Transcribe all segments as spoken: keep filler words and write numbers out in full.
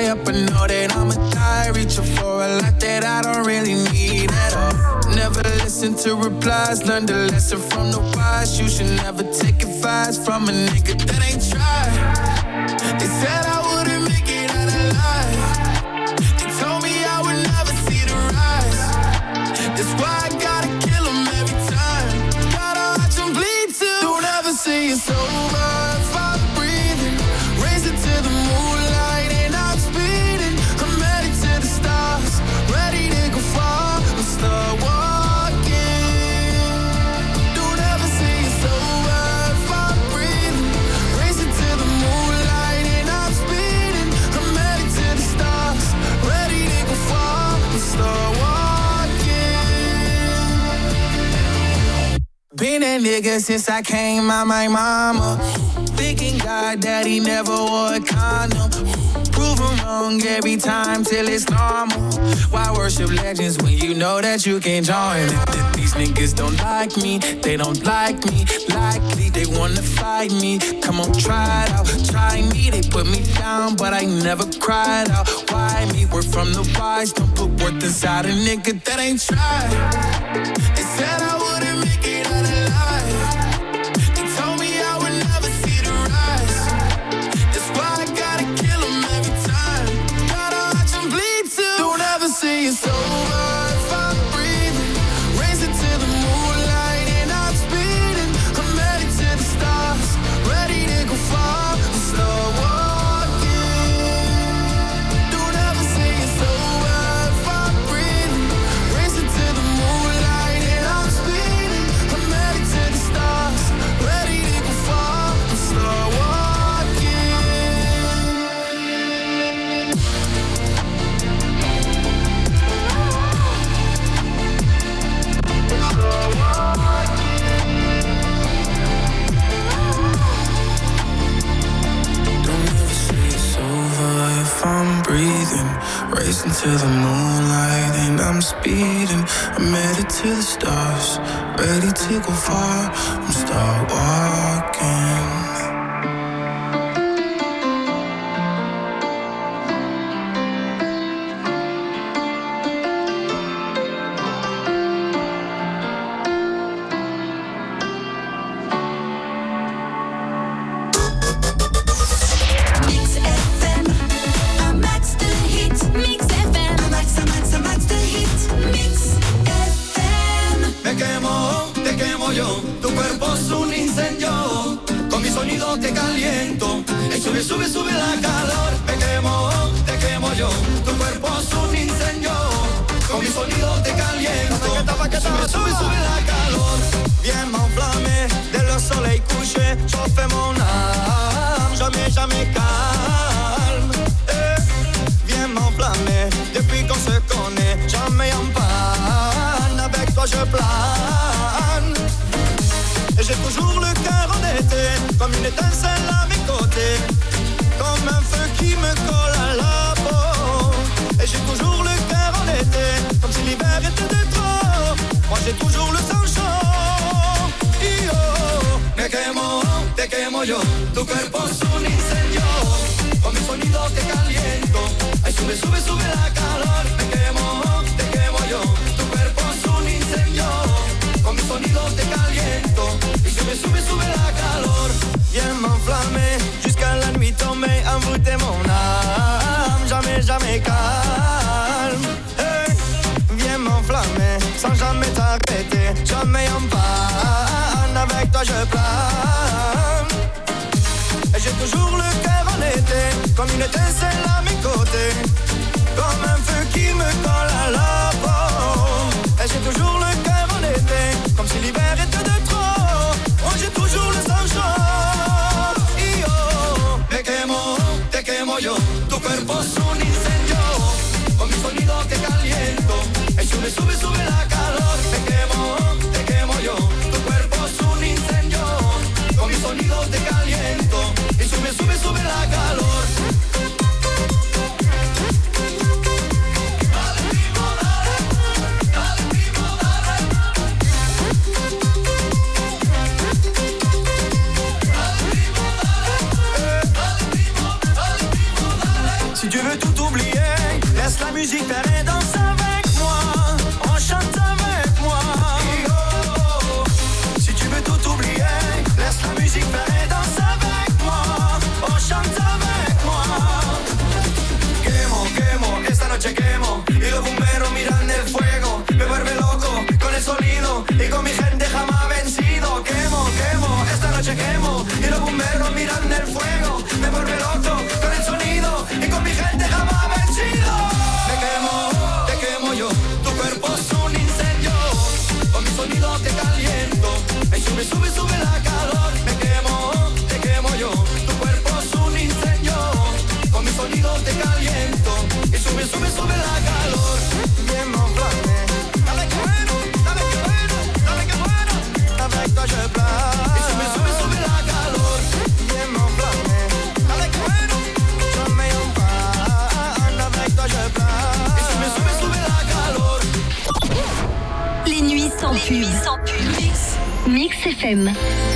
up, I know that I'ma die. Reaching for a lot that I don't really need at all. Never listen to replies, learn the lesson from the wise. You should never take advice from a nigga that ain't tried. They said I wouldn't make it out alive. They told me I would never see the rise. That's why I gotta kill them every time. Gotta watch them bleed too. Don't ever say it's over if I'm breathing. Raise it to the moonlight and I'm speeding. I'm headed to the stars, ready to go far. I'm start walking. Don't ever say it's over if I'm breathing. Raise it to the moonlight and I'm speeding. I'm headed to the stars, ready to go far. I'm start walking. Been a nigga since I came out my mama. Thinking God that he never wore a condom. Proven wrong every time till it's normal. Why worship legends when you know that you can't join it? These niggas don't like me, they don't like me. Likely they wanna fight me. Come on, try it out, try me. They put me down, but I never cried out. Why me? We're from the wise. Don't put worth inside a nigga that ain't tried. They said I wouldn't make it out alive. They told me I would never see the rise. That's why I gotta kill them every time. Gotta watch them bleed too. Don't ever say it's over if I'm breathing. Raise it to the moonlight and I'm speeding. I'm headed to the stars, ready to go far. I'm start walking. Don't ever say it's over if I'm breathing. Raise it to the moonlight and I'm speeding. I'm headed to the stars, ready to go far. I'm start walking. Don't ever say it's over if I'm breathing. Racing to the moonlight and I'm speeding. I'm headed to the stars, ready to go far. I'm start walking. Mix F M, un max de hits. Mix F M, un max, un max, un max de hits. Mix F M. Me quemo, te quemo yo, tu cuerpo es un incendio, con mi sonido te caliento, y sube, sube, sube la calor. Me quemo, te quemo yo, tu cuerpo es un incendio, con mi sonido te caliento, sube, sube, sube la calor. Viens m'enflammer, dès le soleil couché, chauffe mon âme, jamais, jamais calme. Eh, viens m'enflammer, depuis qu'on se connaît, jamais en panne, avec toi je plane. Et j'ai toujours le cœur en été, comme une étincelle à mes côtés, comme un feu qui me colle à la peau. Et j'ai toujours le cœur en été, comme si l'hiver était de trop. Moi j'ai toujours le sang chaud. Yo, me quemo, te quemo yo, tu cuerpo es un incendio, con mi sonido te caliento, ay sube, sube, sube la calor. Me quemo, te quemo yo, tu cuerpo es un incendio, con mi sonido te caliento, y sube, sube, sube la calor. Viens m'enflammer, jusqu'à la nuit tombée, envoûter mon âme, jamais, jamais calme. Hey, viens m'enflammer, sans jamais t'arrêter, jamais en panne, avec toi je plane. Et j'ai toujours le cœur en été, comme une étincelle à mes côtés, comme un feu qui me colle à la peau. Et j'ai toujours le cœur en été, comme si l'hiver était de trop. Moi j'ai toujours le sang chaud. Yo, me quemo, te quemo yo, tu cuerpo es un incendio, con mi sonido te caliento, y sube, sube, sube la calor. Me quemo, te quemo yo, tu cuerpo es un incendio, con mi sonido te caliento, y sube, sube, sube la calor. Dale, primo, dale, dale, primo, dale. Dale, primo, dale, dale, primo, dale, primo, dale. Si tu veux musique, allez danse avec moi. On chante avec moi. Si tu veux tout oublier, laisse la musique, allez danse avec moi. On chante avec moi. Quemo, quemo, esta noche quemo. Y los bomberos miran el fuego. Me vuelve loco con el sonido y con mi gente jamás vencido. Quemo, quemo, esta noche quemo. Y los bomberos miran el fuego. Me vuelve loco con el sonido y con mi gente jamás vencido. Te quemo, te quemo yo. Tu cuerpo es un incendio. Con mi sonido te caliento. Me sube, sube, sube la calor. Me quemo, te quemo yo. Tu cuerpo es un incendio. Con mi sonido te caliento. Y sube, sube, sube la calor. Bien monflame. Dale que bueno, dale que bueno, dale que bueno. Avec toi je pleure. Y sube, sube, sube la calor. Bien monflame. Dale que bueno, yo me un pas. Avec toi je pleure. Y sube, sube, sube la calor. Les nuits sans Les pub. nuits sans pub. Mix. Mix F M.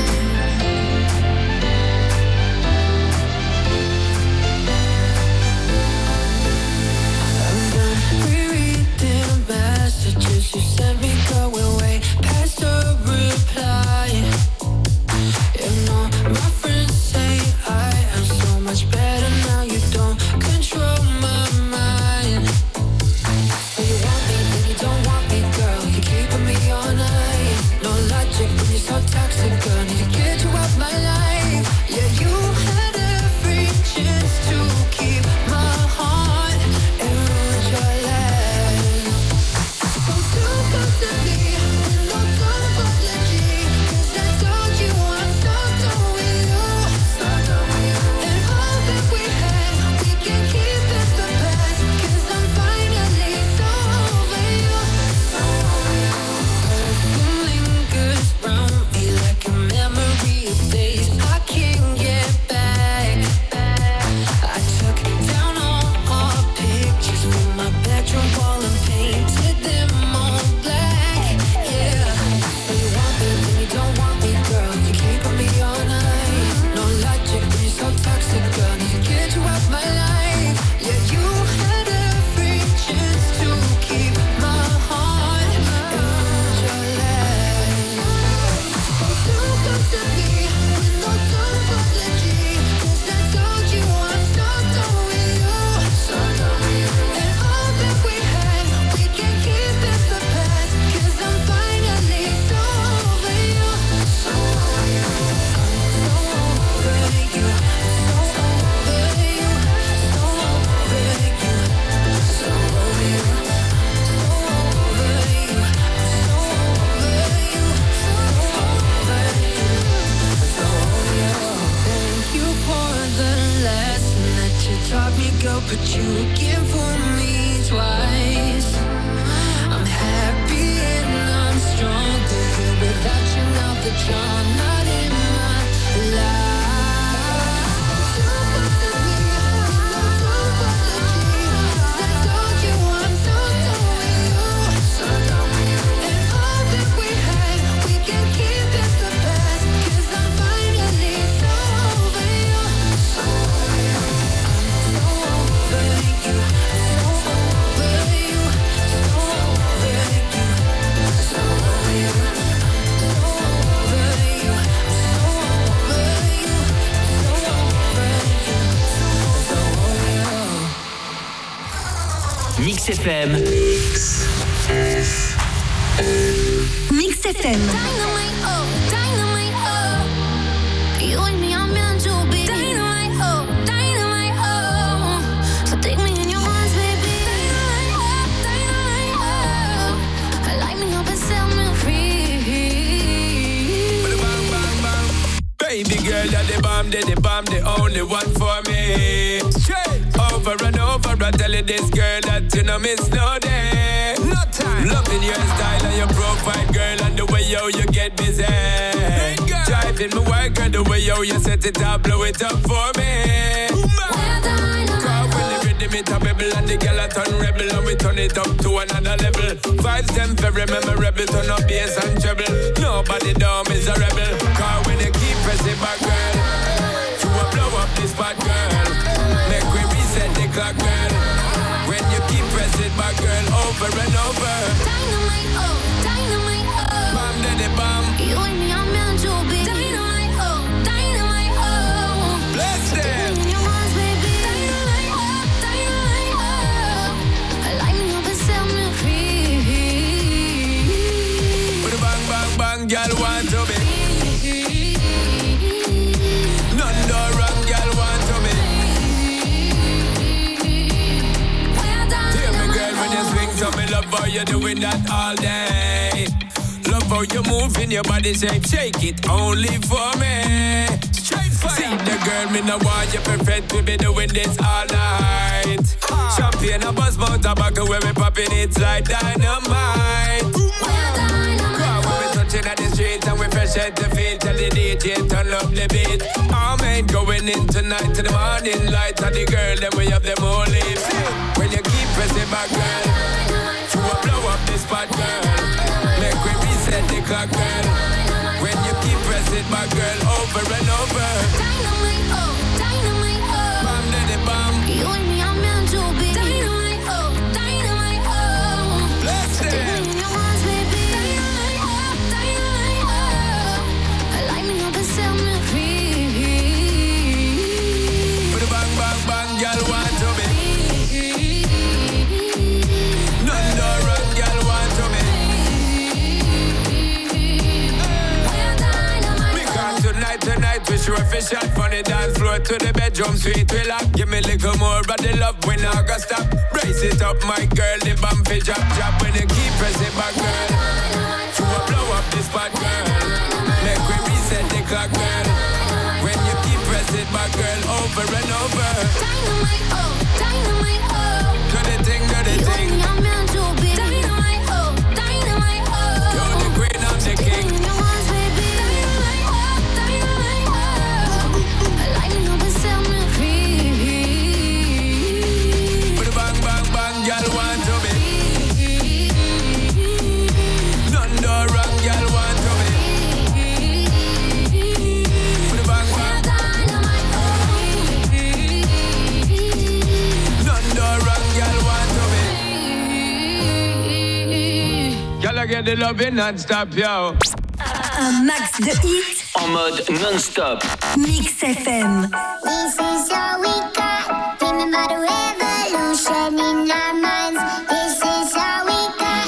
Rereading messages you sent me, going way past the reply. You know, my friends say I am so much better now. You don't control my mind. So you want me, then you don't want me, girl. You're keeping me all night. No logic, but you're so toxic, girl. Need to get you out my life. Yeah, you had every chance to keep my heart and ruin your life. So don't come to me with no kind of apology, 'cause I told you I'm so done with you, so done with you. And all that we had, we can keep in the past, 'cause I'm finally so over you, so over you. Perfume lingers round me like a memory of days I can't get back. I took down all our pictures from my bedroom wall and painted them all black. Yeah. So you want me, then you don't want me, girl. You're keeping me all night. No logic, but you're so toxic, girl. Need to get you out my life. Yeah, you had every chance to keep my heart and ruin your life. So don't come to me with no kind of apology, 'cause I told you I'm so done with you, so done with you. And all that we had, we can keep in the past, 'cause I'm finally so over you, so over you. I'm so over you, so over you, so over you, so over you, so over you, so over you, so over you. Thank you for the lesson that you taught me, girl, but you again for me twice. I'm happy and I'm stronger here without you now that you're not in my life. Don't come to me with no apology, 'cause I told you I'm so done with you, so done with you. And all that we had, we can keep in the past, 'cause I'm finally so over you, so over you. I'm so over you, so over you, so over you, so over you, so over you, so over you, so over you, so over you. Mix F M. Mix F M. Dynamite, oh, dynamite, oh. You and me are meant to be. Dynamite, oh, dynamite, oh. So take me in your arms, baby. Dynamite, oh, dynamite, oh. Light me up and set me free. Bang, bang, bang. Baby girl, you're the bomb, the the bomb, the only one for me. Straight over and over, I tell you this girl that you know miss no day. No time. Loving your style and your profile, girl, and the way yo you get busy. Driving me wild, girl, the way yo you set it up, blow it up for me. Cause when the rhythm it a rebel and the girl a turn rebel and we turn it up to another level. Vibes them very memorable, turn up bass and treble. Nobody down is a rebel. Cause when you keep pressing back, girl, you will blow up this spot, girl. Make we reset the clock, girl. When you keep pressing over and over. Dynamite, oh, dynamite, oh. Bam, daddy, bam. You and me are meant to be. Dynamite, oh, dynamite, oh. Bless So take them. me in your arms, baby. Dynamite, oh, dynamite, oh. Light me up and set me free. With a bang, bang, bang, girl want to be. None do wrong, girl want to be. Hear me, girl, when you swing to me, love how you doing that all day. Love how you move in your body shape, shake it only for me. Straight fire. See the girl, me no want you perfect, we be doing this all night. Champagne, a buzz, mount tobacco, when we popping it like dynamite. Touching at the street and we fresh at the feet. Tell the D J turn up the beat. Our man going in tonight to the morning light. And the girl then we have them all lips. When you keep pressing back, girl, you will blow up this spot, girl. Make we reset the clock, girl. When you keep pressing back, girl, over and over. Dynamite, oh, dynamite, oh. Bam, daddy, bam. You and me are meant to be. Dynamite, oh, dynamite, oh. Bless So take me them. in your arms, baby. Dynamite, oh, dynamite, oh. Light me up and set me free. With a bang, bang, bang, girl want to be. None do wrong, girl want to be. Because tonight, tonight we sure fish out from the dance floor to the bedroom sweet we lock. Give me a little more of the love when I go stop. Brace it up, my girl, the bump fi drop, drop. When you keep pressing back, girl, you will blow up this spot, girl. Make we reset the clock, girl. When you keep pressing back, girl, over and over. Dynamite, oh, dynamite, oh. Do the thing, do the You and thing. me are meant to be. Dynamite, oh, dynamite, oh. You're the queen, I'm the Take me king. in your arms, baby. Dynamite, oh, dynamite, oh. Light me up and set me free. With a bang, bang, bang, girl want to be. None do wrong, girl want to be. With a bang, bang. None do wrong, girl want to be. Girl, I get the loving non-stop, yo. Un max de hits. En mode non-stop. Mix F M. This is all we got. Remember the revolution in our minds. This is all we got.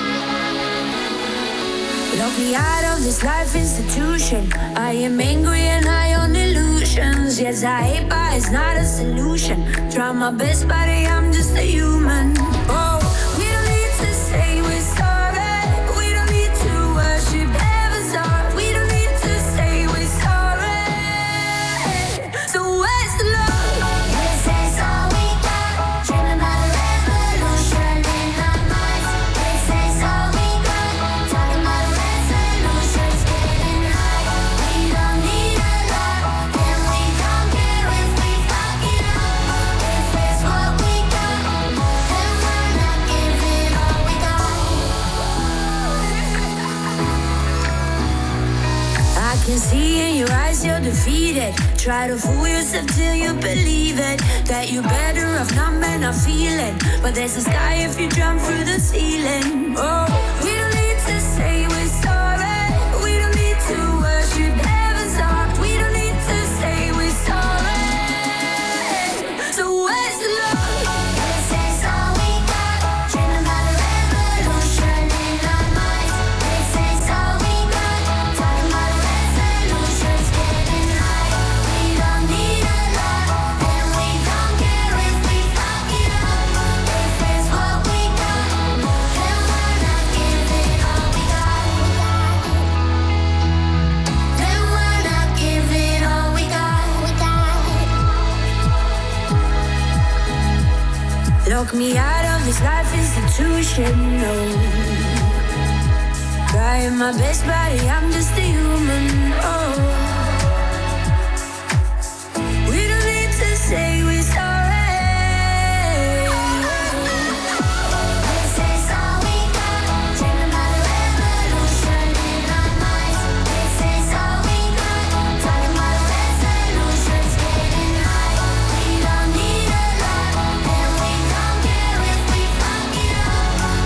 Lock me out of this life institution. I am angry and high on illusions. Yes, I hate, but it's not a solution. Try my best, but I'm just a human. Oh, we don't need to say we're sorry. We don't need to worship heaven's heart. We don't need to say we're sorry. So where's the love? This is all we got. Dreaming about a revolution in our minds. This is all we got. Talking about resolutions, getting high. We don't need a lot, and we don't care if we fuck it up. This is what we got, and we're not giving all we got. I can see in your eyes you're defeated. Try to fool yourself till you believe it. That you're better off not man, not feeling. But there's a sky if you jump through the ceiling. Oh, we don't need to say we're sorry. We don't need to worship heaven's heart. We don't need to say we're sorry. So where's the love? This is all we got. Dreaming about a revolution in our minds. This is all we got. Talking about resolutions, getting high. We don't need a lot, and we don't care if we fuck it up. This is what we got, and we're not giving all we got. Then we're not giving all we got. We got. Lock me out of this life institution, no. Trying my best, buddy, I'm just a human, oh. We don't need to say we're sorry. This is all we got. Dreaming about a revolution in our minds. This is all we got. Talking about resolutions, getting high. We don't need a lot, and we don't care if we fuck it up.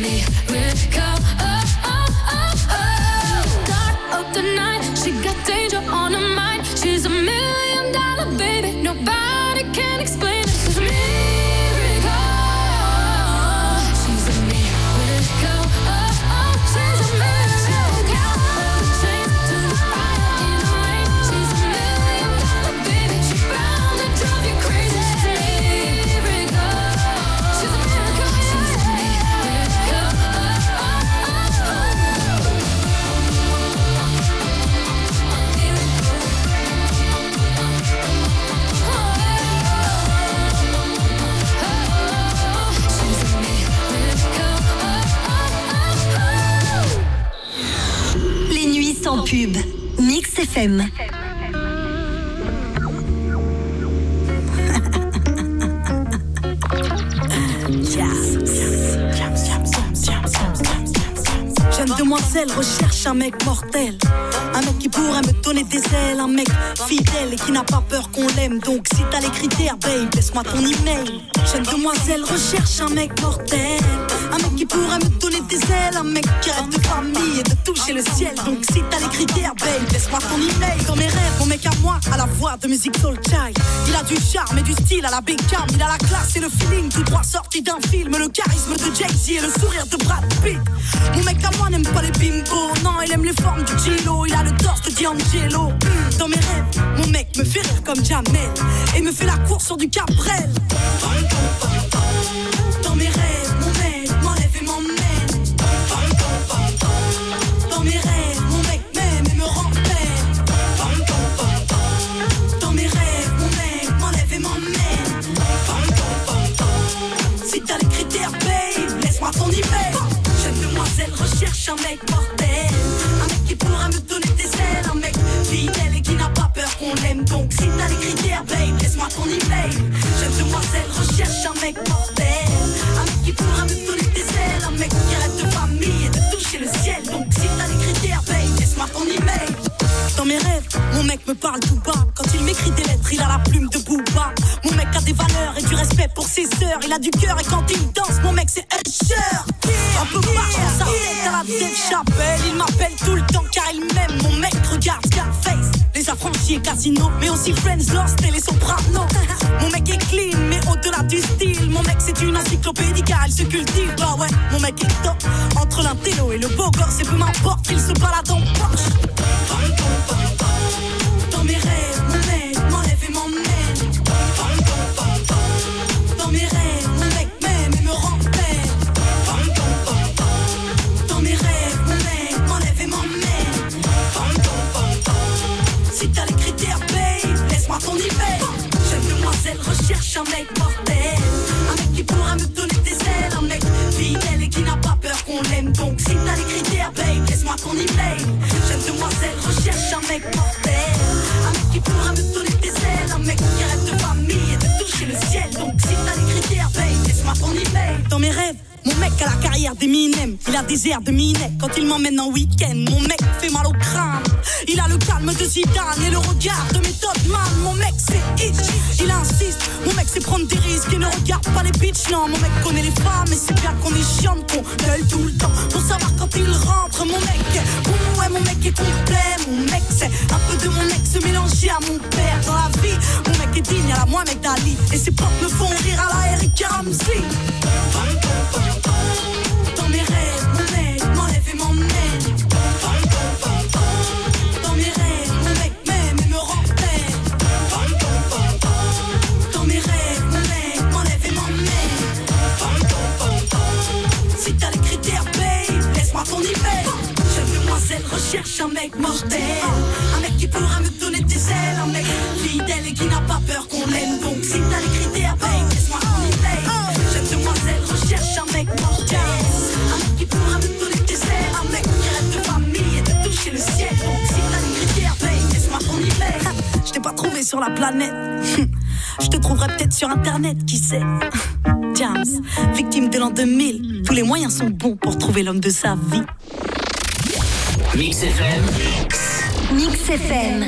miracle. Oh, oh, oh, oh. Dark of the night, she got danger on her mind. She's a million dollar baby, nobody can explain it. She's a miracle. She's a miracle. Oh, oh, she's a miracle. All the chains to the fire in the rain. She's a million dollar baby. She's bound to drive you crazy. She's a miracle. She's a miracle. She's a miracle. Oh, oh, oh, oh. Les nuits sans pub. Mix F M. Jeune demoiselle recherche un mec mortel. Un mec qui pourrait me donner des ailes. Un mec fidèle et qui n'a pas peur qu'on l'aime. Donc si t'as les critères, babe, laisse-moi ton email. Jeune demoiselle recherche un mec mortel. Un mec qui pourrait me donner des ailes. Un mec qui rêve de famille et de toucher le ciel. Donc si t'as les critères, babe, laisse-moi ton email. Dans mes rêves, mon mec à moi, à la voix de musique soul child. Il a du charme et du style à la Beckham. Il a la classe et le feeling, tout droit sorti d'un film. Le charisme de Jay-Z et le sourire de Brad Pitt. Mon mec à moi n'aime pas les bimbos. Non, il aime les formes du Gilo. Il a le torse de D'Angelo. Dans mes rêves, mon mec me fait rire comme Jamel et me fait la course sur du Cabrel. Dans mes rêves, mon mec m'enlève et m'emmène. Dans mes rêves, mon mec m'aime et me rend belle. Dans mes rêves, mon mec m'enlève et m'emmène. Si t'as les critères, babe, laisse-moi ton email. Jeune demoiselle recherche un mec mortel. Un mec qui pourra me donner des ailes. Un mec fidèle et qui n'a pas peur qu'on l'aime. Donc si t'as les critères, babe, laisse-moi ton email. Jeune demoiselle recherche un mec mortel. Un mec qui pourra me donner des ailes. Un mec qui rêve de famille et de toucher le ciel. Donc si t'as les critères, babe, laisse-moi ton email. Dans mes rêves, mon mec me parle tout bas. Quand il m'écrit des lettres, il a la plume de Booba. Mon mec a des valeurs et du respect pour ses sœurs. Il a du cœur et quand il danse, mon mec c'est Usher. Un peu marche dans sa tête à la Dave Chappelle. Il m'appelle tout le temps car il m'aime. Mon mec regarde Scarface, les affranchis et Casino, mais aussi Friends, Lost et les Sopranos. Mon mec est clean, mais au-delà du style, mon mec c'est une encyclopédie car il se cultive. Bah ouais, mon mec est top. Entre l'intello et le beau gosse, et peu m'importe, il se balade en Porsche. Dans mes rêves, mon mec m'enlève et m'emmène. Dans mes rêves, mon mec m'aime et me rend belle. Dans mes rêves, mon mec m'enlève et m'emmène. Si t'as les critères, babe, laisse-moi ton email. Jeune demoiselle recherche un mec mortel. Un mec qui pourra me donner des ailes. Un mec fidèle et qui n'a pas peur qu'on l'aime. Donc si t'as les critères, babe, laisse-moi ton email. Jeune demoiselle recherche un mec mortel. Un mec qui pourra me donner des ailes. Un mec qui rêve de famille et de toucher le ciel. Donc si t'as les critères, babe, laisse-moi ton email. Dans mes rêves, mon mec a la carrière d'Eminem. Il a des airs de Minet quand il m'emmène en week-end. Mon mec fait mal au crâne. Il a le calme de Zidane et le regard de Method Man. Mon mec c'est it, il insiste. Mon mec c'est prendre des risques et ne regarde pas les bitches. Non, mon mec connaît les femmes et c'est bien qu'on est chiant, qu'on gueule tout le temps pour savoir quand il rentre. Mon mec, oh ouais, mon mec est complet. Mon mec c'est un peu de mon ex mélangé à mon père dans la vie. Mon mec est digne à la Mohamed Ali et ses potes me font rire à la Eric Ramsey. Dans mes rêves, mon mec m'enlève et m'emmène. Dans mes rêves, mon mec m'aime et me rend belle. Dans mes rêves, mon mec m'enlève et m'emmène. Si t'as les critères, babe, laisse-moi ton email. Jeune demoiselle recherche un mec mortel. Un mec qui pourra me donner des ailes. Un mec fidèle et qui n'a pas peur qu'on l'aime. Donc si t'as les critères, babe, laisse-moi ton email. Jeune demoiselle recherche un mec mortel. Un mec qui pourra me donner des ailes. Un mec qui rêve de famille et de toucher le ciel. Donc si t'as les critères, babe, laisse-moi ton email. Je t'ai pas trouvé sur la planète. Je te trouverai peut-être sur internet, qui sait. James, victime de l'an deux mille. Tous les moyens sont bons pour trouver l'homme de sa vie. Mix F M. Mix F M.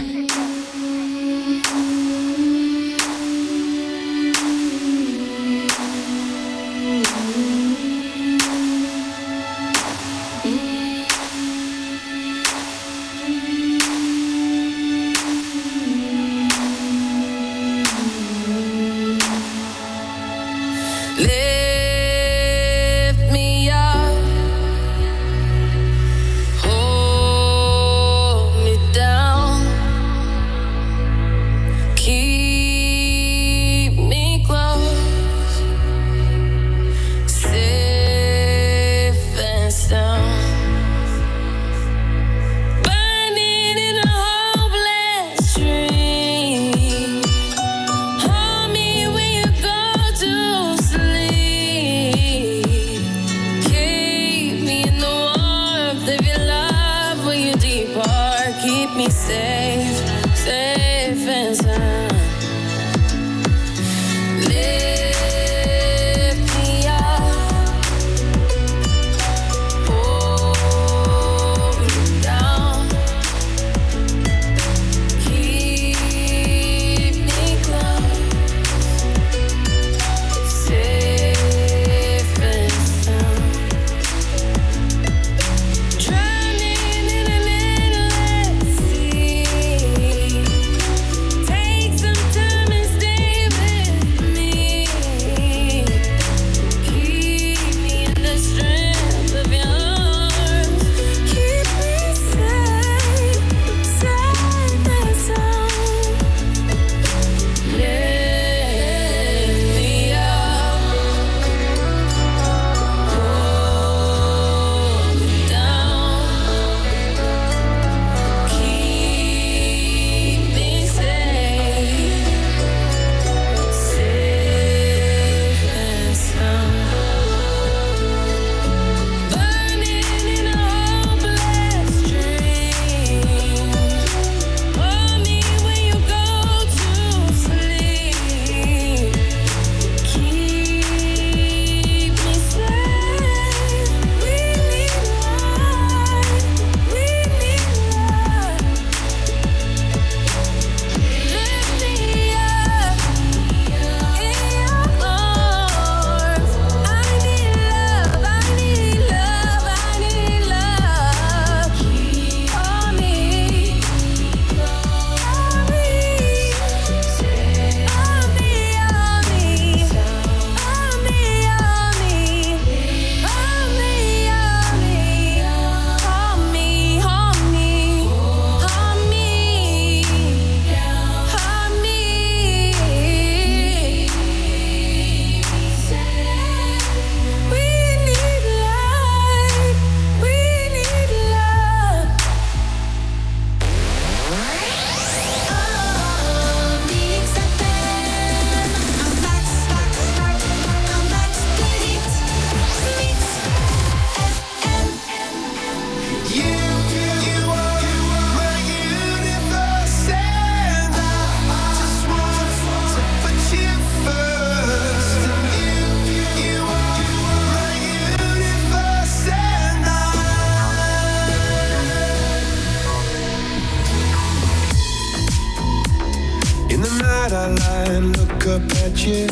look up at you.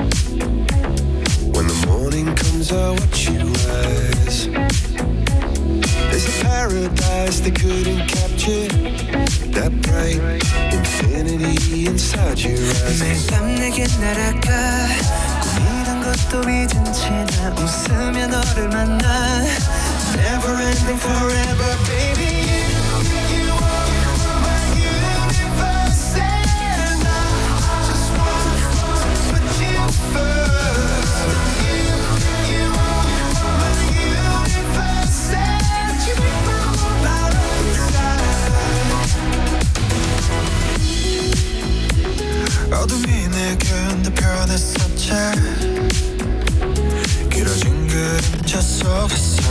When the morning comes, I watch you rise. There's a paradise they couldn't capture. That bright infinity inside your eyes. 매일 밤 내게 날아가. 꿈이란 것도 잊은 채 나 웃으며 너를 만나. Never ending forever, baby. 어둠이 내게 편했었지. 길어진 그림자 속에서.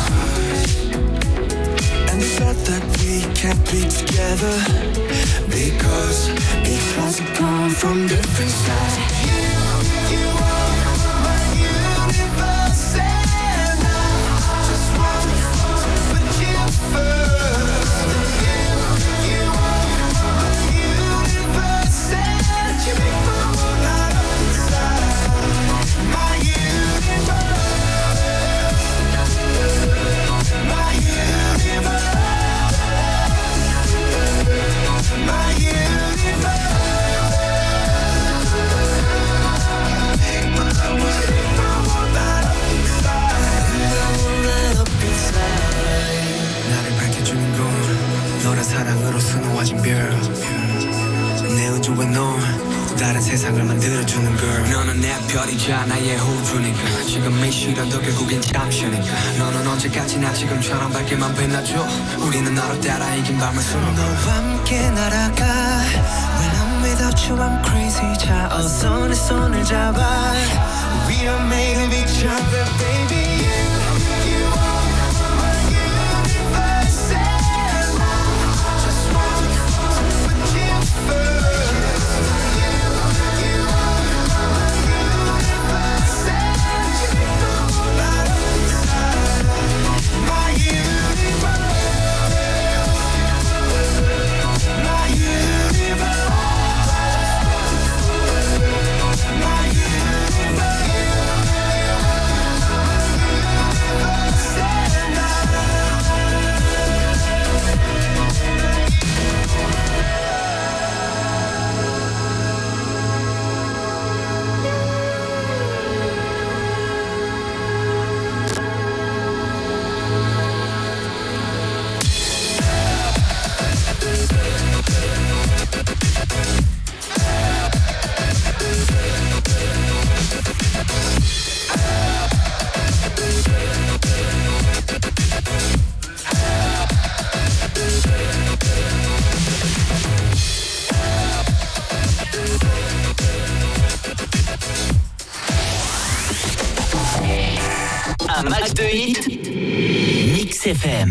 And they thought that we can't be together Because, because we come from different sides. You, you are my universe and I just want to put you first. You, you are my universe and you make my world light up inside. My universe, my universe, my universe. 나를 밝혀주는 건 너란 사랑으로 수놓아진 별. 내 우주에 넌 또 다른 세상을 만들어주는 걸. 너는 내 별이자 나의 호주니까. 지금 이 시련도 결국엔 잠시니까. 너는 언제까지나 지금처럼 밝게만 빛나줘. 우리는 너로 따라 이긴 밤을 수놓아. 너와 함께 날아가. When I'm without you I'm crazy. 자 어서 내 손을 잡아. We are made of each other, baby. Un max de hits, Mix F M.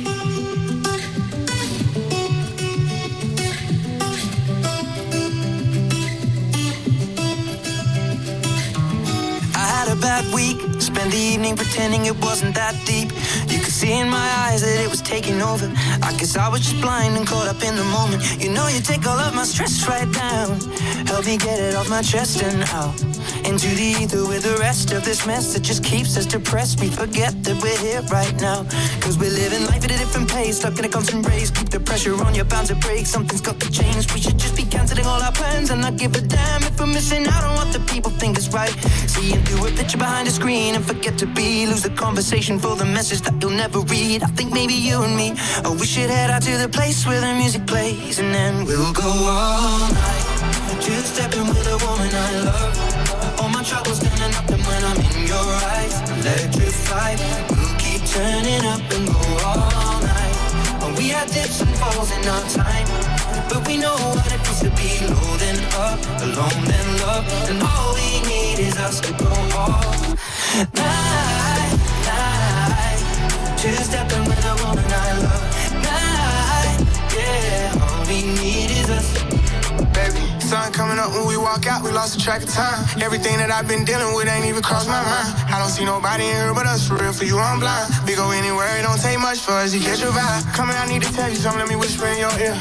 I had a bad week, spent the evening pretending it wasn't that deep. You could see in my eyes that it was taking over. I guess I was just blind and caught up in the moment. You know you take all of my stress right down. Help me get it off my chest and out into the ether with the rest of this mess that just keeps us depressed. We forget that we're here right now, cause we're living life at a different pace, stuck in a constant race. Keep the pressure on, you're bound to break. Something's got to change. We should just be cancelling all our plans and not give a damn if we're missing out on what the people think is right. Seeing through a picture behind a screen and forget to be. Lose the conversation for the message that you'll never read. I think maybe you and me, oh, we should head out to the place where the music plays, and then we'll go all night. Just stepping with a woman I love. All my troubles standing up, and when I'm in your eyes, electrified. We'll keep turning up and go all night. Oh, we had dips and falls in our time, but we know what it feels to be low then up, alone then love. And all we need is us to go all night, night. Just stepping with a woman I love. Night, yeah. All we need is us. Baby, sun coming up when we walk out, we lost the track of time. Everything that I've been dealing with ain't even crossed my mind. I don't see nobody in here but us, for real, for you I'm blind. We go anywhere, it don't take much for us to catch your vibe. Come here, I need to tell you something, let me whisper in your ear.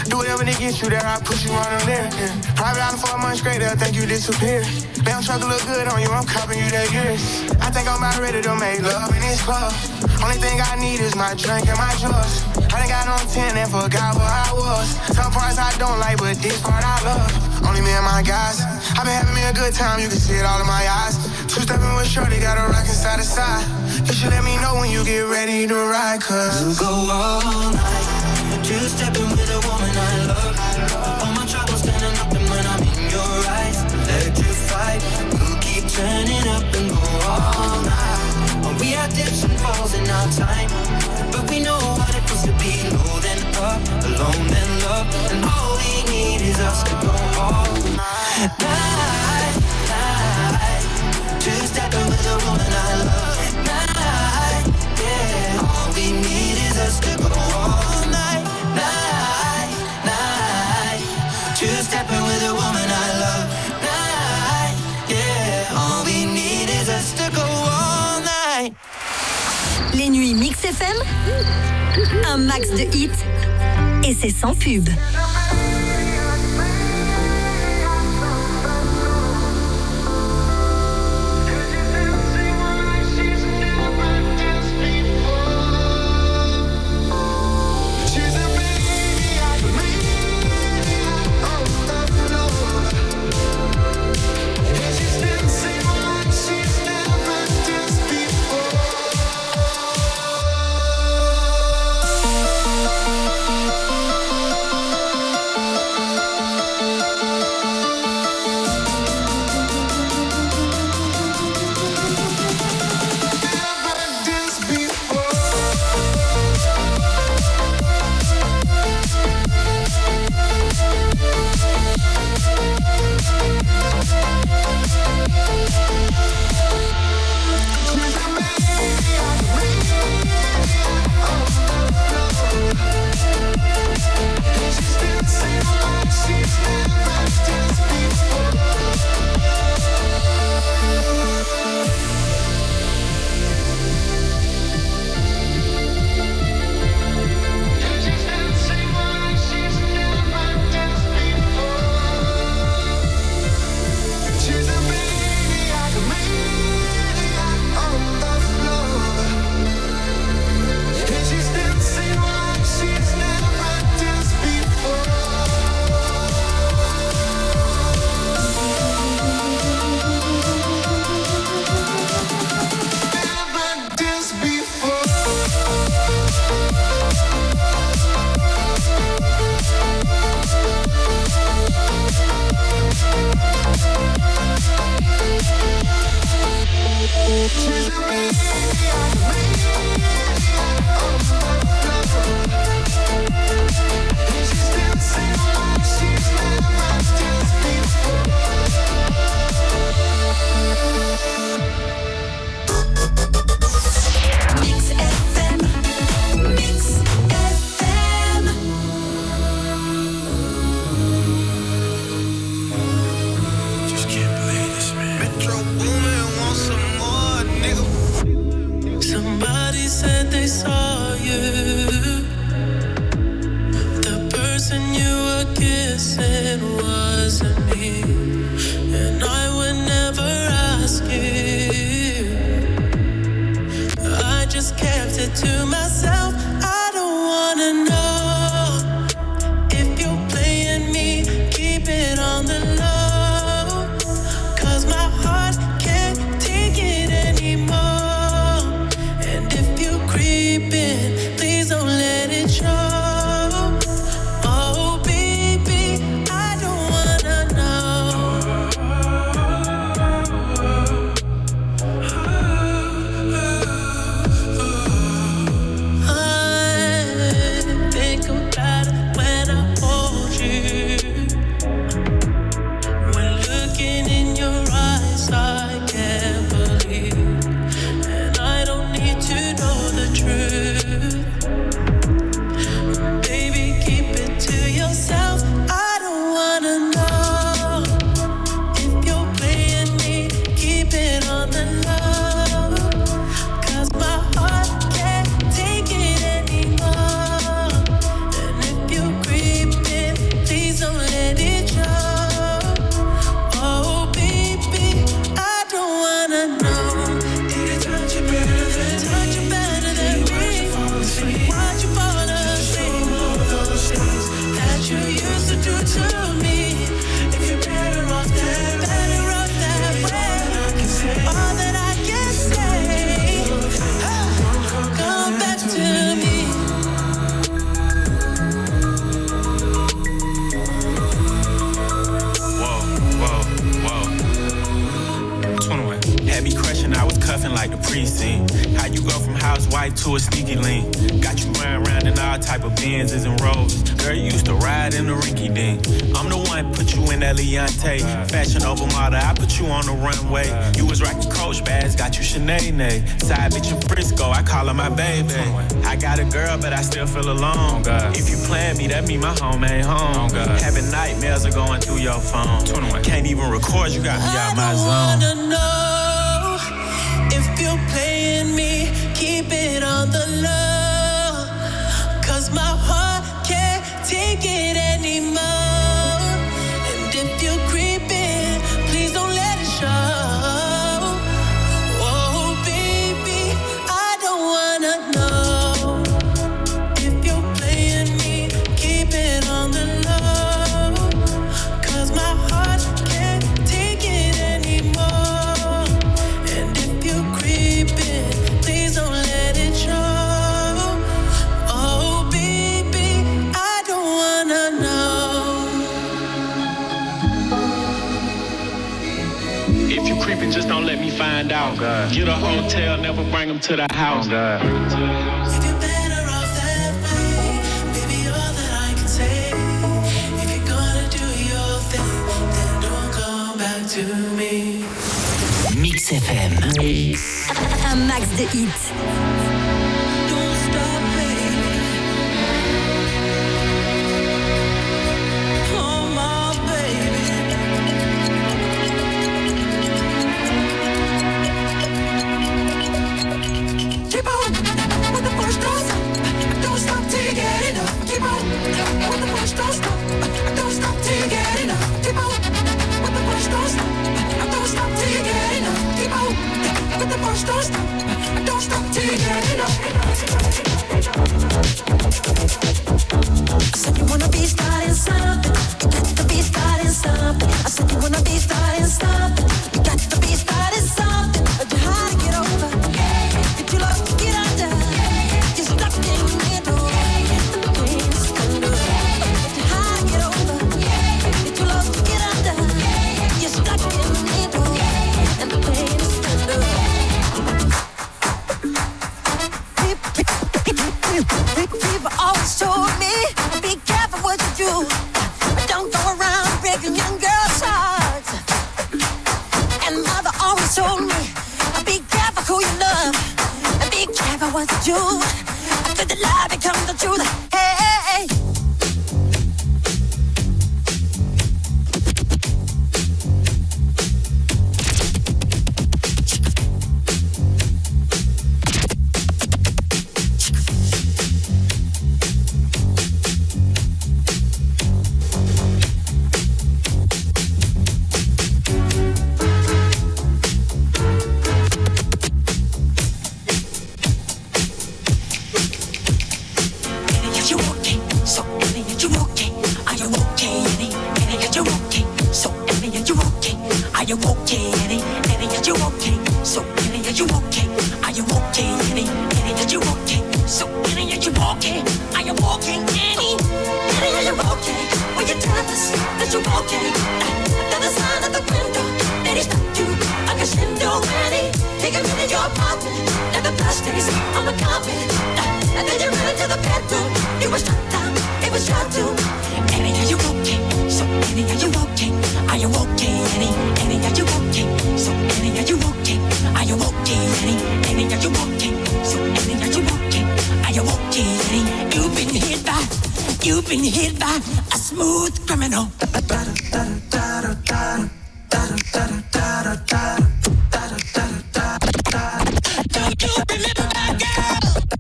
Do whatever to get you there, I put you on a lyric. Yeah. Private island for a month straight, they'll think you disappeared. Damn truck look good on you, I'm copping you that years. I think I'm about ready to make love in this club. Only thing I need is my drink and my drugs. I done got on ten and forgot where I was. Some parts I don't like, but this part I love. Only me and my guys. I've been having me a good time, you can see it all in my eyes. Two-stepping with Shorty, got a rock inside the side. You should let me know when you get ready to ride, cause you go all night. Two-stepping with a woman I love. All my troubles standing up, and when I'm in your eyes, electrified. We'll keep turning up and go all night. We had dips and falls in our time, but we know what it feels to be low then up, alone then love, and all we need is us to go all night, night, night. Two-stepping with a woman I love, night, yeah. All we need is us to go all night, night, night. Two-stepping with a woman I love, night, yeah. All we need is us to go all night. Les nuits Mix F M, un max de hits et c'est sans pub. go from housewife to a sneaky link. Got you running around in all type of Benzes and Rolls. Girl, you used to ride in the rinky dink. I'm the one put you in that Leontay. Fashion over model, I put you on the runway. You was rocking Coach bags, got you Sinead. Side bitch in Frisco, I call her my baby. I got a girl, but I still feel alone. If you plan me, that mean my home ain't home. Having nightmares are going through your phone. Can't even record, you got me out my zone. I wanna know if you're playing me, keep it on the low. Cause my heart can't take it anymore. And if you're creeping, please don't let it show. Oh baby, I don't wanna know if you're playing me, keep it on the low. Cause my heart can't take it anymore. And if you're creeping, please don't let it show. Oh baby, I don't wanna know. If you creeping, just don't let me find out. Get a hotel, never bring them to the house. If you're better off that way, baby, all that I can say. If you're gonna do your thing, then don't come back to me. Mix F M. Un max de hits. Don't stop, baby. Come on, baby. Keep on with the push, don't stop. Don't stop till you get enough. Keep on with the push, don't stop. Don't stop till you get enough. Keep on with the push, don't stop. Don't stop till you get enough. Keep on with the push, don't stop. Don't stop till you get enough. I said you wanna be starting something. You got to be starting something. I said you wanna be starting something. You got to be starting something. But you hard to get over. If you love to get under, you're stuck in the middle. And the pain is under. But you hard to get over. If you love to get under, you're stuck in the middle. And the pain is under. People always told me, be careful what you do. Don't go around breaking young girls' hearts. And mother always told me, be careful who you love. And be careful what you do. After the lie becomes the truth. Hey, hey, hey. You've been hit by a smooth criminal. Don't you remember, girl?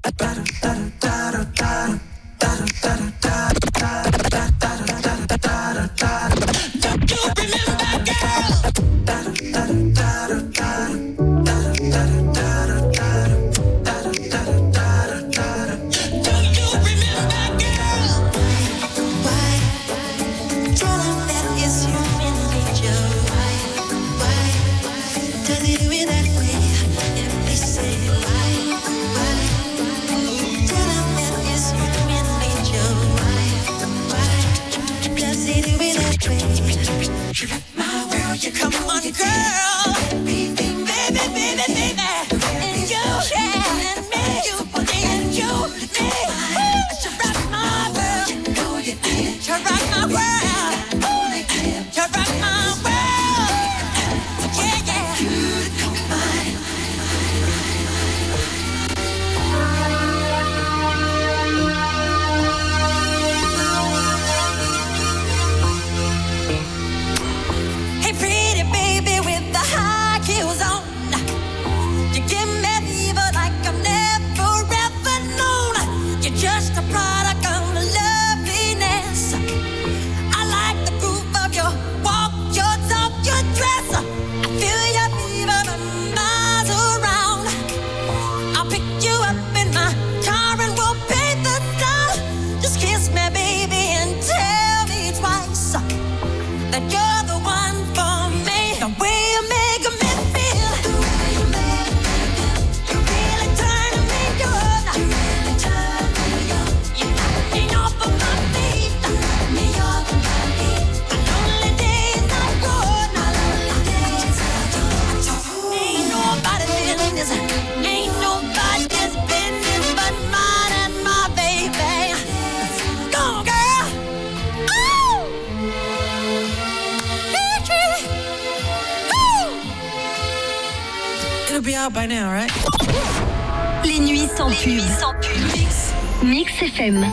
Don't you remember, girl? Why? Tell him that it's you. probably out by now, right? Les nuits sans pub. Sans pub. Mix. Mix F M.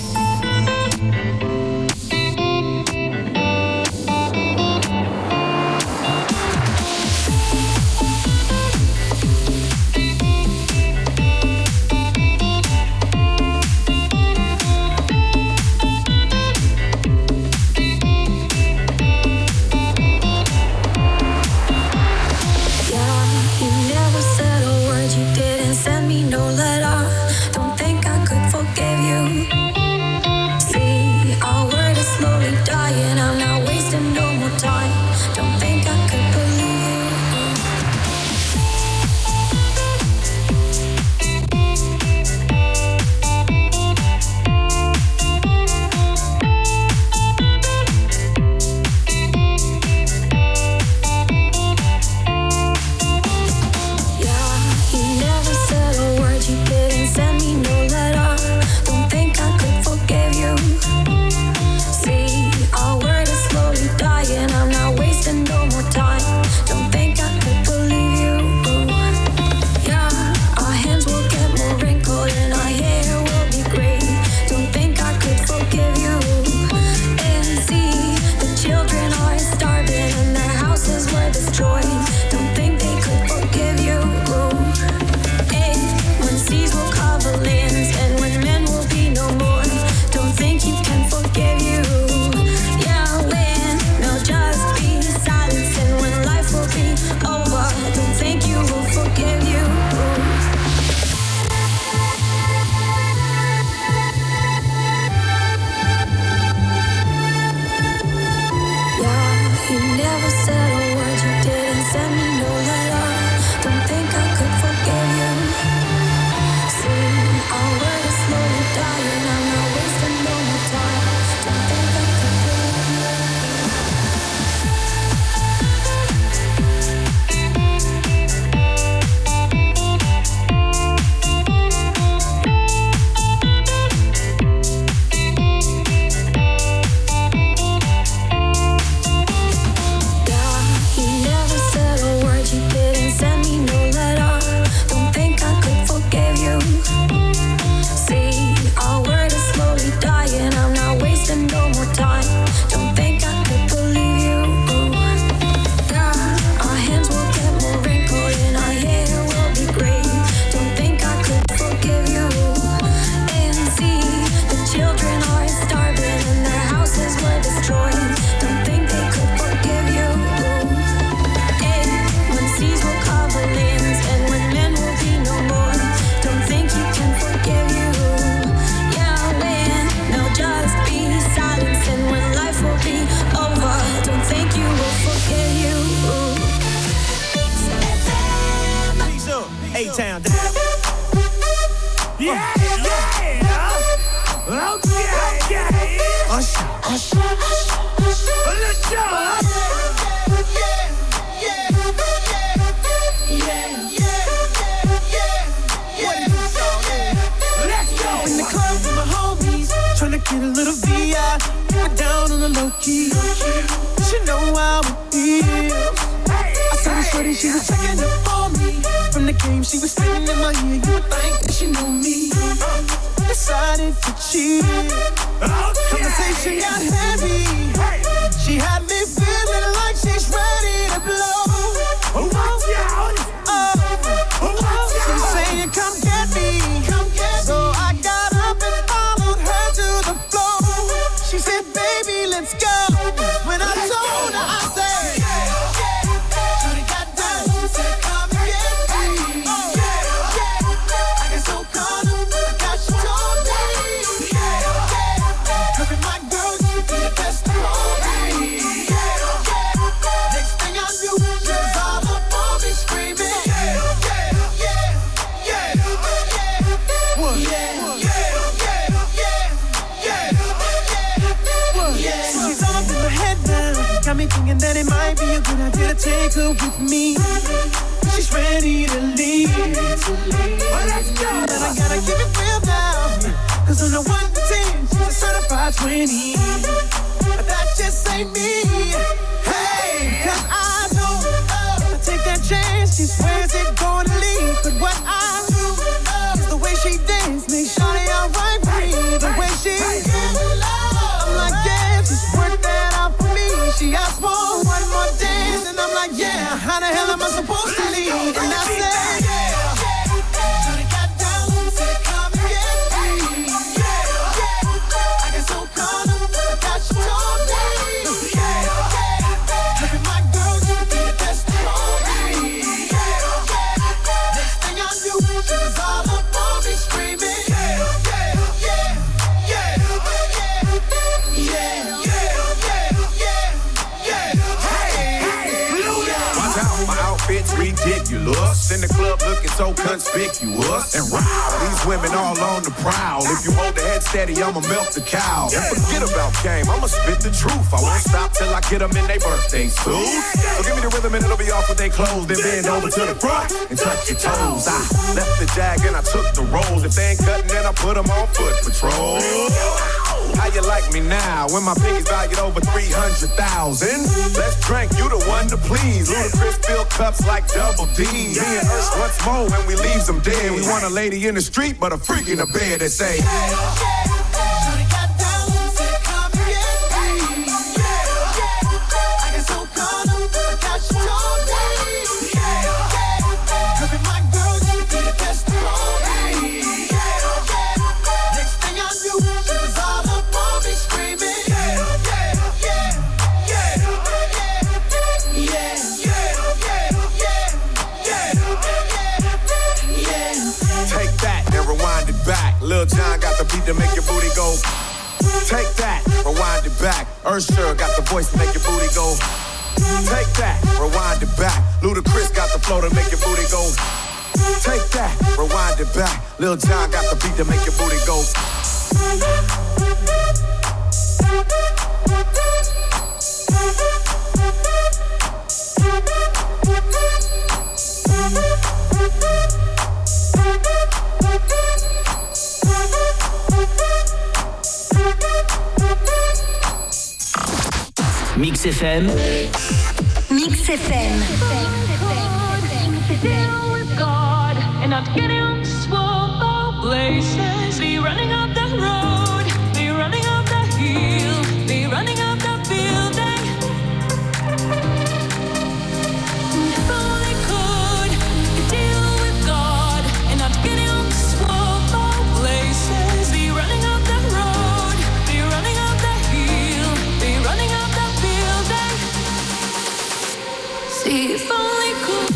A-Town. Yeah, yeah. Okay, okay. Usher, usher, usher. Let's go. Yeah, yeah, yeah, yeah, yeah, yeah. Let's go. In the club with my homies, tryna get a little V I. Get down on the low key. She know how it feels. I saw the shorty, she was checking up on me. From the game, she was spitting in my ear. You would think that she knew me. Decided to cheat. Conversation got heavy. She had me feeling like she's ready to blow. Oh, watch out! Oh, she's saying, "Come get me." So I got up and followed her to the floor. She said, "Baby, let's go." When I told her, I said. Got me thinking that it might be a good idea to take her with me. She's ready to leave. Well, let's go. But I gotta keep it real now. Cause on the one to ten, she's a certified twenty. But that just ain't me. Hey, cause I know uh, I take that chance. She swears it's gonna leave. I supposed to leave? And I said, yeah. Shorty got down, said come and get me. Yeah, yeah. I got so caught up, forgot she told me. Yeah, yeah. Every my girl, you could be the testimony. Yeah, yeah. Next thing I knew, she was all up on me screaming. Yeah, yeah, yeah, yeah, yeah, yeah, yeah, yeah, yeah. Watch out, my outfit's ridiculous. In the club looking so conspicuous. And wow, these women all on the prowl. If you hold the head steady, I'ma melt the cow. And forget about game, I'ma spit the truth. I won't stop till I get them in their birthday suits. So give me the rhythm and it'll be off with their clothes. Then bend over to the front and touch your toes. I left the jag and I took the rolls. If they ain't cutting, then I put them on foot patrol. How you like me now when my pinky's valued over three hundred thousand? Let's drink, you the one to please. Ludacris fill cups like double D. Me and Ursh once more when we leaves them dead. We want a lady in the street, but a freak in the bed that say, Shorty got down, said come and get me. Yeah, yeah. I got so caught up, forgot she told me. Yeah, yeah. Every my girl, you could be the testimony. Yeah, yeah. Next thing I knew, she was all up on me screaming. Yeah, yeah, yeah, yeah, yeah, yeah, yeah, yeah, yeah. take that and rewind it back. Lil Jon got the beat to make your booty go. Take that, rewind it back. Usher got the voice to make your booty go. Take that, rewind it back. Ludacris got the flow to make your booty go. Take that, rewind it back. Lil Jon got the beat to make your booty go. Mix F M. Mix F M. Deal with God and not getting on swole places. Be running up the road, be running up the hill, be running up the building. If only could deal with God and not getting on swole places. Be running up the road, be running up the hill, be running up the building. See if only could.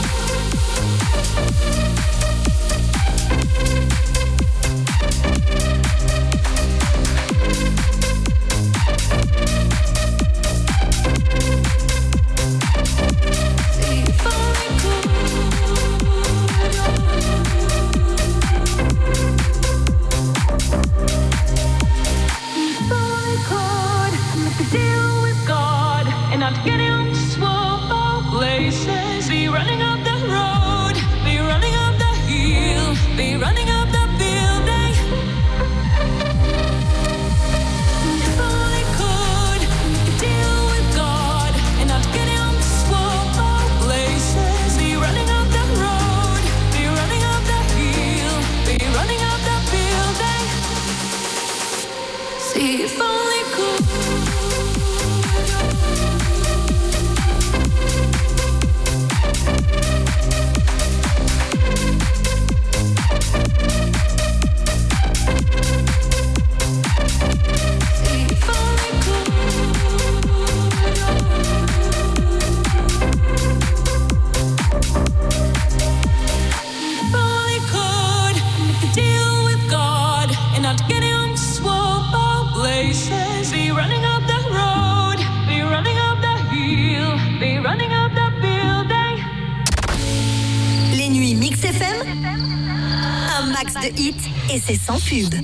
De hits et c'est sans pub.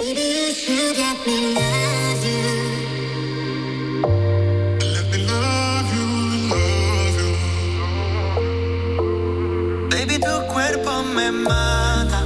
Baby, tu cuerpo me mata.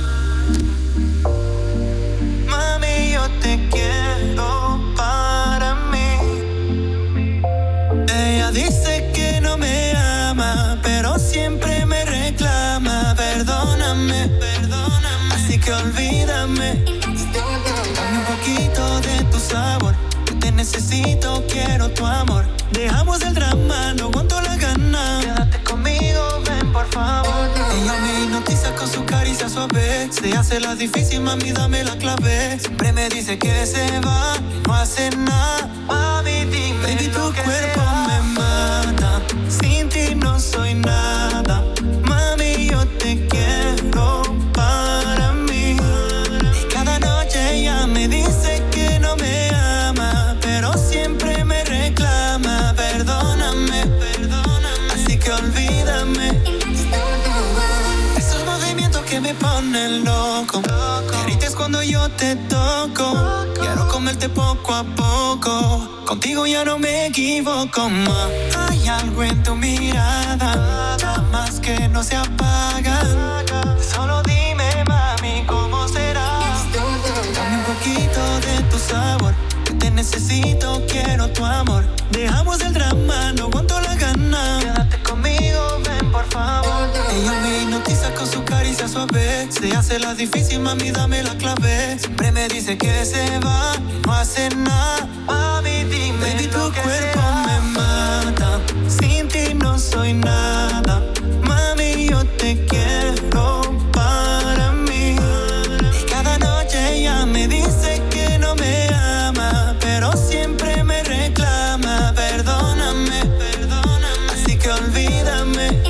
Mami, yo te quiero para mí. Ella dice que no me ama, pero siempre me reclama. Perdóname, perdóname. Así que olvídame. Dame un poquito de tu sabor. Que te necesito, quiero tu amor. Dejamos el drama, no aguanto la gana. Quédate conmigo. por favor. Ella me hipnotiza con su caricia suave. Se hace la difícil, mami, dame la clave. Siempre me dice que se va, no hace nada. Mami, dime. Baby, tu cuerpo me mata. Sin ti no soy nada. Mami, yo te quiero para mí. Y cada noche ella me dice que no me ama, pero siempre me reclama. Perdóname, perdóname. Así que olvídame. Esos movimientos que me ponen loco. Que grites cuando yo te toco. Quiero comerte poco a poco. Contigo ya no me equivoco más. Hay algo en tu mirada, llamas que no se apagan. Solo dime, mami, ¿cómo será? Dame un poquito de tu sabor, que te necesito, quiero tu amor. Dejamos el drama, no aguanto la gana. Quédate conmigo, ven por favor. Ella me hipnotiza con su caricia suave. Se hace la difícil, mami, dame la clave. Siempre me dice que se va, no hace nada. Mami, dime. Baby, tu cuerpo me mata. Sin ti no soy nada. Mami, yo te quiero para mí. Y cada noche ella me dice que no me ama, pero siempre me reclama. Perdóname, perdóname. Así que olvídame.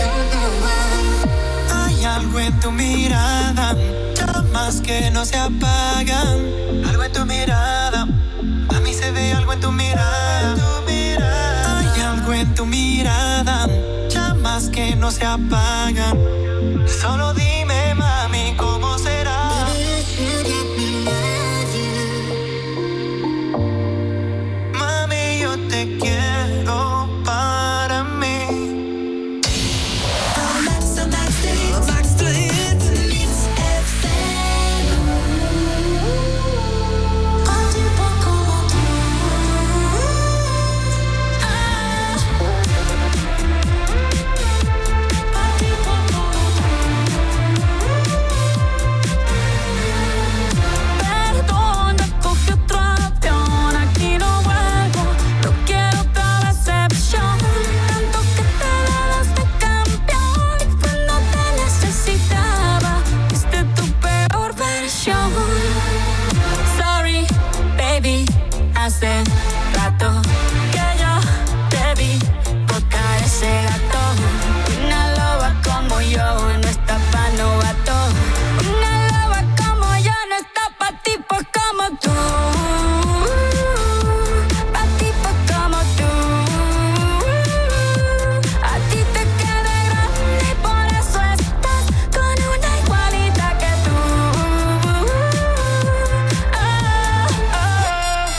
Hay algo en tu mirada, llamas que no se apagan. Algo en tu mirada, a mí se ve algo en tu mirada. Hay algo en tu mirada, llamas que no se apagan. Solo dime, mami, ¿cómo será? Mami, yo te quiero para mí. Max, Max the hit, Max the hit, Mix F M. Un tipo como tú. Ah. Un tipo como tú. Perdona, cogí otro avión, aquí no vuelvo. No quiero otra decepción. Tanto que te dabas de campeón y cuando te necesitaba, fuiste tu peor versión. Sorry, baby, hace rato que yo te vi tocar ese gato. Una loba como yo no está pa' novato. Una loba como yo no está pa' tipos como tú. Pa' tipos como tú. A ti te queda grande y por eso estás con una igualita que tú. Ah, ah.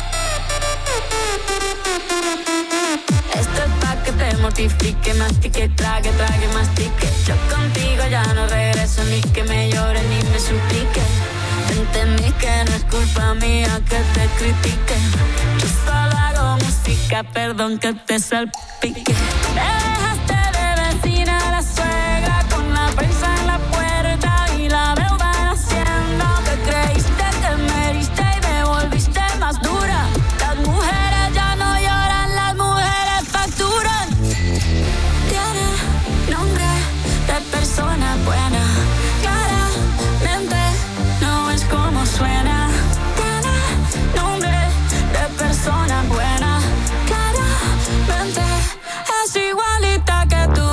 Esto es pa' que te mortifique, mastique, trague, trague, mastique. Yo contigo ya no regreso, ni que me llore ni me suplique. Entendí que no es culpa mía que te critique. Yo solo hago música, perdón que te salpique. Me dejaste de vecina a la suegra, con la prensa en la puerta y la deuda en Hacienda. Te creíste que me heriste y me volviste más dura. Las mujeres ya no lloran, las mujeres facturan. Tiene nombre de persona buena, claramente no es como suena. Tiene nombre de persona buena, claramente es igualita que tú.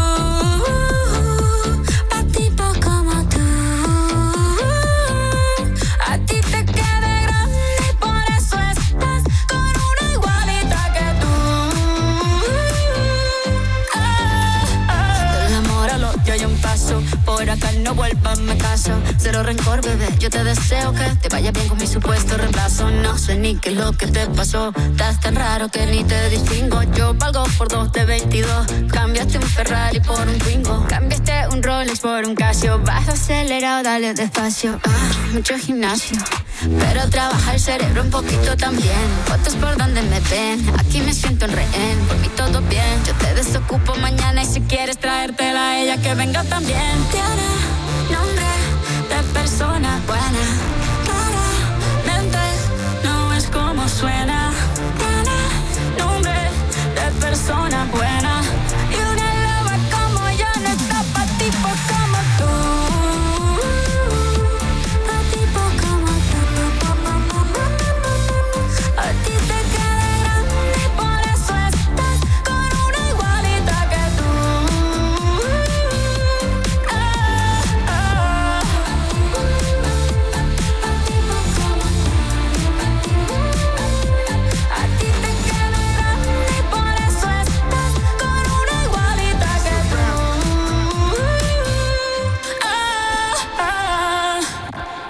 Pa' tipo como tú. A ti te queda grande y por eso estás con una igualita que tú. Ah, ah. Del amor al odio hay un paso, por acá no vuelvas, me caso. Cero rencor, bebé, yo te deseo que te vaya bien con mi supuesto reemplazo. No sé ni qué es lo que te pasó, estás tan raro que ni te distingo. Yo valgo por dos de veintidós, cambiaste un Ferrari por un Twingo. Cambiaste un Rolex por un Casio, vas acelerado, dale despacio. Ah, mucho gimnasio, pero trabaja el cerebro un poquito también. Fotos por donde me ven, aquí me siento en rehén. Por mí todo bien, yo te desocupo mañana y si quieres traértela a ella que venga también. Tiene